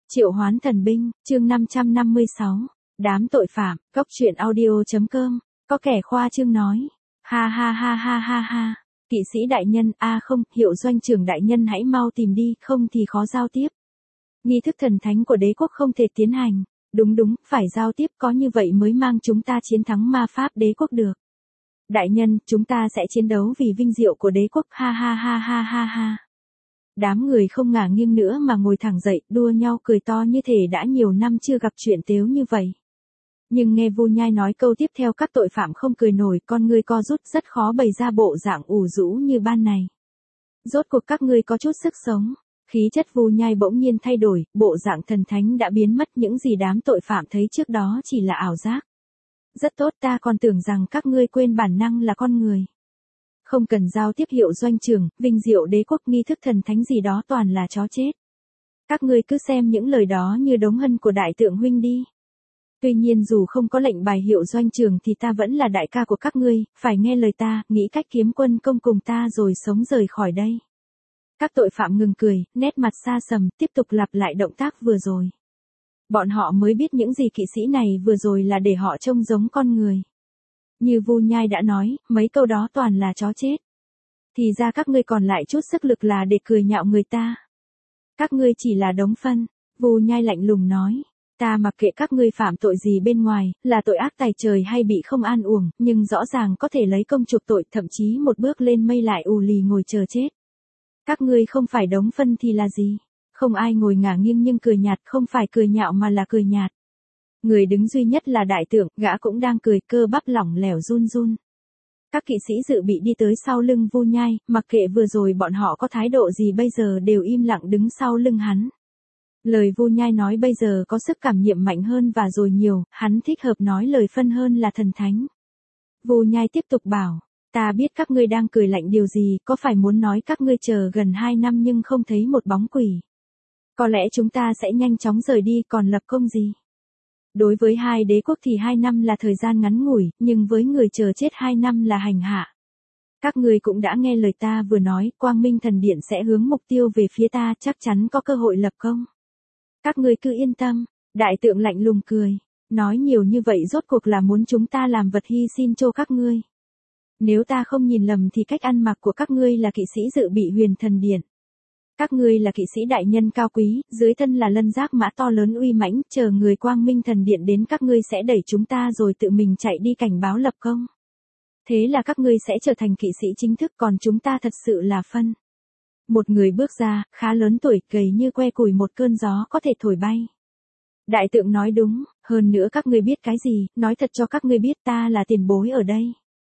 Triệu Hoán Thần Binh, chương 556. Đám tội phạm, Cốc truyện audio.com. Có kẻ khoa trương nói. Ha ha ha ha ha ha. Kỵ sĩ đại nhân, không, Hiệu doanh trưởng đại nhân hãy mau tìm đi, không thì khó giao tiếp. Nghi thức thần thánh của đế quốc không thể tiến hành. Đúng, phải giao tiếp, có như vậy mới mang chúng ta chiến thắng ma pháp đế quốc được. Đại nhân, chúng ta sẽ chiến đấu vì vinh diệu của đế quốc, ha ha ha ha ha ha. Đám người không ngả nghiêng nữa mà ngồi thẳng dậy, đua nhau cười to như thể đã nhiều năm chưa gặp chuyện tếu như vậy. Nhưng nghe Vu Nhai nói câu tiếp theo, các tội phạm không cười nổi, con ngươi co rút, rất khó bày ra bộ dạng ủ rũ như ban này. Rốt cuộc các ngươi có chút sức sống. Khí chất Vu Nhai bỗng nhiên thay đổi, bộ dạng thần thánh đã biến mất, những gì đám tội phạm thấy trước đó chỉ là ảo giác. Rất tốt, ta còn tưởng rằng các ngươi quên bản năng là con người. Không cần giao tiếp, Hiệu doanh trưởng, vinh diệu đế quốc, nghi thức thần thánh gì đó toàn là chó chết. Các ngươi cứ xem những lời đó như đống hân của đại tượng huynh đi. Tuy nhiên dù không có lệnh bài Hiệu doanh trưởng thì ta vẫn là đại ca của các ngươi, phải nghe lời ta, nghĩ cách kiếm quân công cùng ta rồi sống rời khỏi đây. Các tội phạm ngừng cười, nét mặt xa sầm, tiếp tục lặp lại động tác vừa rồi. Bọn họ mới biết những gì kỵ sĩ này vừa rồi là để họ trông giống con người. Như Vu Nhai đã nói, mấy câu đó toàn là chó chết. Thì ra các ngươi còn lại chút sức lực là để cười nhạo người ta. Các ngươi chỉ là đống phân, Vu Nhai lạnh lùng nói. Ta mặc kệ các ngươi phạm tội gì bên ngoài, là tội ác tày trời hay bị không an uổng, nhưng rõ ràng có thể lấy công chuộc tội, thậm chí một bước lên mây lại ù lì ngồi chờ chết. Các ngươi không phải đống phân thì là gì? Không ai ngồi ngả nghiêng nhưng cười nhạt, không phải cười nhạo mà là cười nhạt. Người đứng duy nhất là đại tượng, gã cũng đang cười, cơ bắp lỏng lẻo run run. Các kỵ sĩ dự bị đi tới sau lưng Vu Nhai, mặc kệ vừa rồi bọn họ có thái độ gì bây giờ đều im lặng đứng sau lưng hắn. Lời Vu Nhai nói bây giờ có sức cảm nhiễm mạnh hơn và rồi nhiều, hắn thích hợp nói lời phân hơn là thần thánh. Vu Nhai tiếp tục bảo, ta biết các ngươi đang cười lạnh điều gì, có phải muốn nói các ngươi chờ gần 2 năm nhưng không thấy một bóng quỷ. Có lẽ chúng ta sẽ nhanh chóng rời đi, còn lập công gì? Đối với hai đế quốc thì 2 năm là thời gian ngắn ngủi, nhưng với người chờ chết 2 năm là hành hạ. Các ngươi cũng đã nghe lời ta vừa nói, Quang Minh Thần Điện sẽ hướng mục tiêu về phía ta, chắc chắn có cơ hội lập công. Các ngươi cứ yên tâm, đại tượng lạnh lùng cười, nói nhiều như vậy rốt cuộc là muốn chúng ta làm vật hy sinh cho các ngươi. Nếu ta không nhìn lầm thì cách ăn mặc của các ngươi là kỵ sĩ dự bị Huyền Thần Điện. Các ngươi là kỵ sĩ đại nhân cao quý, dưới thân là lân giác mã to lớn uy mãnh, chờ người Quang Minh Thần Điện đến các ngươi sẽ đẩy chúng ta rồi tự mình chạy đi cảnh báo lập công. Thế là các ngươi sẽ trở thành kỵ sĩ chính thức, còn chúng ta thật sự là phân. Một người bước ra, khá lớn tuổi, gầy như que củi, một cơn gió có thể thổi bay. Đại tượng nói đúng, hơn nữa các ngươi biết cái gì, nói thật cho các ngươi biết, ta là tiền bối ở đây.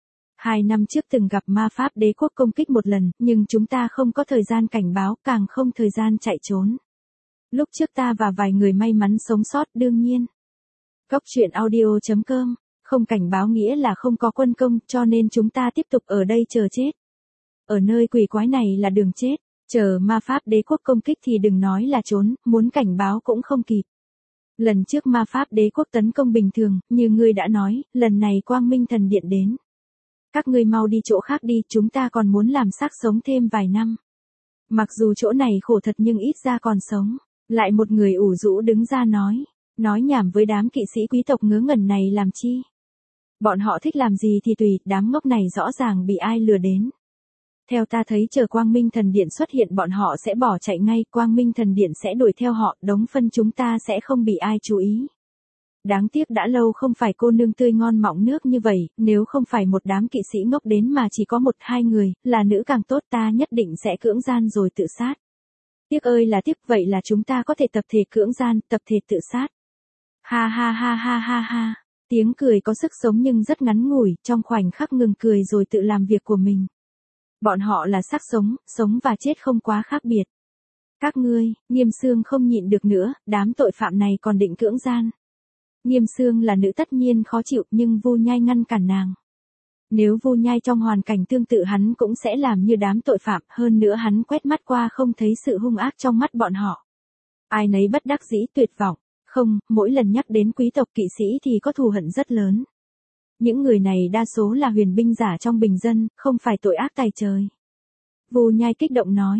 2 năm trước từng gặp ma pháp đế quốc công kích một lần, nhưng chúng ta không có thời gian cảnh báo, càng không thời gian chạy trốn. Lúc trước ta và vài người may mắn sống sót, đương nhiên. Cốc truyện audio.com, không cảnh báo nghĩa là không có quân công, cho nên chúng ta tiếp tục ở đây chờ chết. Ở nơi quỷ quái này là đường chết, chờ ma pháp đế quốc công kích thì đừng nói là trốn, muốn cảnh báo cũng không kịp. Lần trước ma pháp đế quốc tấn công bình thường, như ngươi đã nói, lần này Quang Minh Thần Điện đến. Các ngươi mau đi chỗ khác đi, chúng ta còn muốn làm xác sống thêm vài năm. Mặc dù chỗ này khổ thật nhưng ít ra còn sống. Lại một người ủ rũ đứng ra nói nhảm với đám kỵ sĩ quý tộc ngớ ngẩn này làm chi. Bọn họ thích làm gì thì tùy, đám ngốc này rõ ràng bị ai lừa đến. Theo ta thấy chờ Quang Minh Thần Điện xuất hiện bọn họ sẽ bỏ chạy ngay, Quang Minh Thần Điện sẽ đuổi theo họ, đống phân chúng ta sẽ không bị ai chú ý. Đáng tiếc đã lâu không phải cô nương tươi ngon mọng nước như vậy, nếu không phải một đám kỵ sĩ ngốc đến mà chỉ có 1-2 người, là nữ càng tốt, ta nhất định sẽ cưỡng gian rồi tự sát. Tiếc ơi là tiếc, vậy là chúng ta có thể tập thể cưỡng gian, tập thể tự sát. Ha ha ha ha ha ha, tiếng cười có sức sống nhưng rất ngắn ngủi, trong khoảnh khắc ngừng cười rồi tự làm việc của mình. Bọn họ là xác sống, sống và chết không quá khác biệt. Các ngươi, Nghiêm Xương không nhịn được nữa, đám tội phạm này còn định cưỡng gian. Nghiêm Xương là nữ tất nhiên khó chịu nhưng Vu Nhai ngăn cản nàng. Nếu Vu Nhai trong hoàn cảnh tương tự hắn cũng sẽ làm như đám tội phạm, hơn nữa hắn quét mắt qua không thấy sự hung ác trong mắt bọn họ. Ai nấy bất đắc dĩ tuyệt vọng, không, mỗi lần nhắc đến quý tộc kỵ sĩ thì có thù hận rất lớn. Những người này đa số là huyền binh giả trong bình dân, không phải tội ác tày trời. Vu Nhai kích động nói,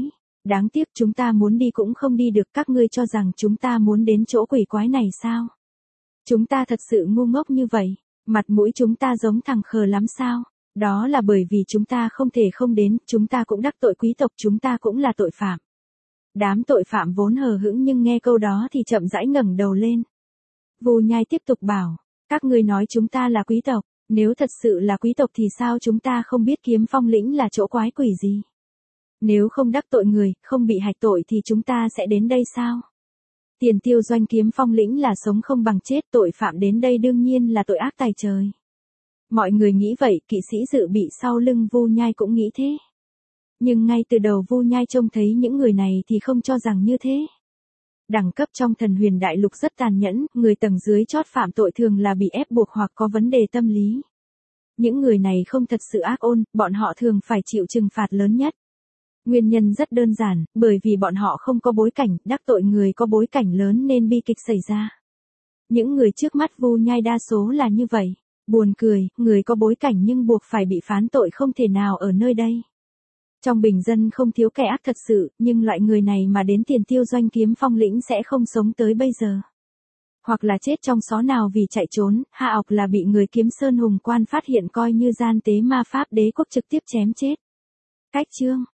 Đáng tiếc chúng ta muốn đi cũng không đi được, các ngươi cho rằng chúng ta muốn đến chỗ quỷ quái này sao? Chúng ta thật sự ngu ngốc như vậy, mặt mũi chúng ta giống thằng khờ lắm sao? Đó là bởi vì chúng ta không thể không đến, chúng ta cũng đắc tội quý tộc, chúng ta cũng là tội phạm. Đám tội phạm vốn hờ hững nhưng nghe câu đó thì chậm rãi ngẩng đầu lên. Vu Nhai tiếp tục bảo, các ngươi nói chúng ta là quý tộc, nếu thật sự là quý tộc thì sao chúng ta không biết Kiếm Phong lĩnh là chỗ quái quỷ gì? Nếu không đắc tội người, không bị hạch tội thì chúng ta sẽ đến đây sao? Tiền Tiêu Doanh Kiếm Phong lĩnh là sống không bằng chết, tội phạm đến đây đương nhiên là tội ác tày trời. Mọi người nghĩ vậy, kỵ sĩ dự bị sau lưng Vu Nhai cũng nghĩ thế. Nhưng ngay từ đầu Vu Nhai trông thấy những người này thì không cho rằng như thế. Đẳng cấp trong Thần Huyền Đại Lục rất tàn nhẫn, người tầng dưới chót phạm tội thường là bị ép buộc hoặc có vấn đề tâm lý. Những người này không thật sự ác ôn, bọn họ thường phải chịu trừng phạt lớn nhất. Nguyên nhân rất đơn giản, bởi vì bọn họ không có bối cảnh, đắc tội người có bối cảnh lớn nên bi kịch xảy ra. Những người trước mắt Vu Nhai đa số là như vậy. Buồn cười, người có bối cảnh nhưng buộc phải bị phán tội không thể nào ở nơi đây. Trong bình dân không thiếu kẻ ác thật sự, nhưng loại người này mà đến Tiền Tiêu Doanh Kiếm Phong lĩnh sẽ không sống tới bây giờ. Hoặc là chết trong xó nào vì chạy trốn, hạ ọc là bị người Kiếm Sơn hùng quan phát hiện coi như gian tế ma pháp đế quốc trực tiếp chém chết. Cách chương